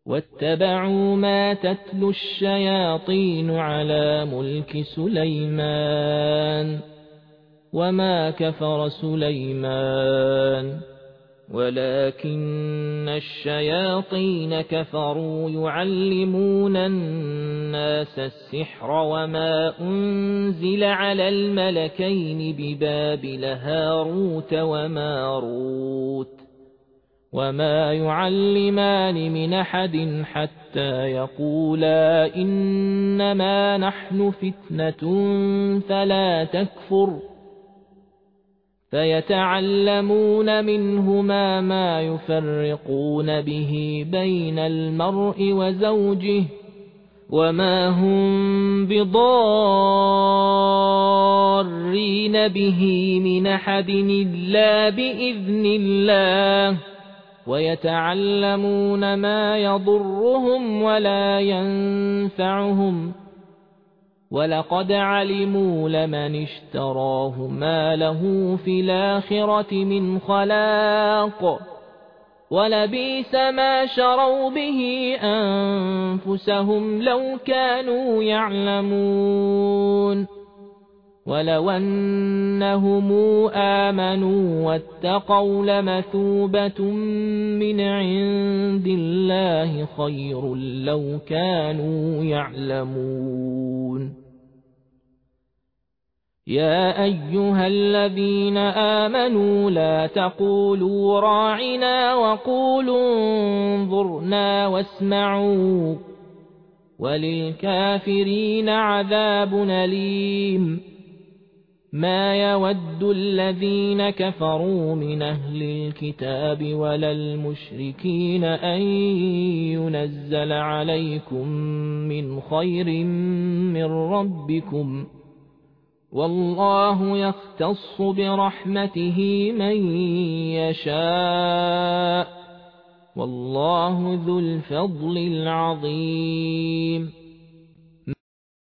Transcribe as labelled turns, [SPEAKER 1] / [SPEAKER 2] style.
[SPEAKER 1] واتبعوا ما تتلو الشياطين على ملك سليمان وما كفر سليمان ولكن الشياطين كفروا يعلمون الناس السحر وما أنزل على الملكين ببابل هاروت وماروت وما يعلمان من أحد حتى يقولا إنما نحن فتنة فلا تكفر فيتعلمون منهما ما يفرقون به بين المرء وزوجه وما هم بضارين به من أحد إلا بإذن الله ويتعلمون ما يضرهم ولا ينفعهم ولقد علموا لمن اشتراه ما له في الآخرة من خلاق ولبئس ما شروا به أنفسهم لو كانوا يعلمون ولو أنهم آمنوا واتقوا لمثوبة من عند الله خير لو كانوا يعلمون يا أيها الذين آمنوا لا تقولوا راعنا وقولوا انظرنا واسمعوا وللكافرين عذاب أليم ما يود الذين كفروا من أهل الكتاب ولا المشركين أن ينزل عليكم من خير من ربكم والله يختص برحمته من يشاء والله ذو الفضل العظيم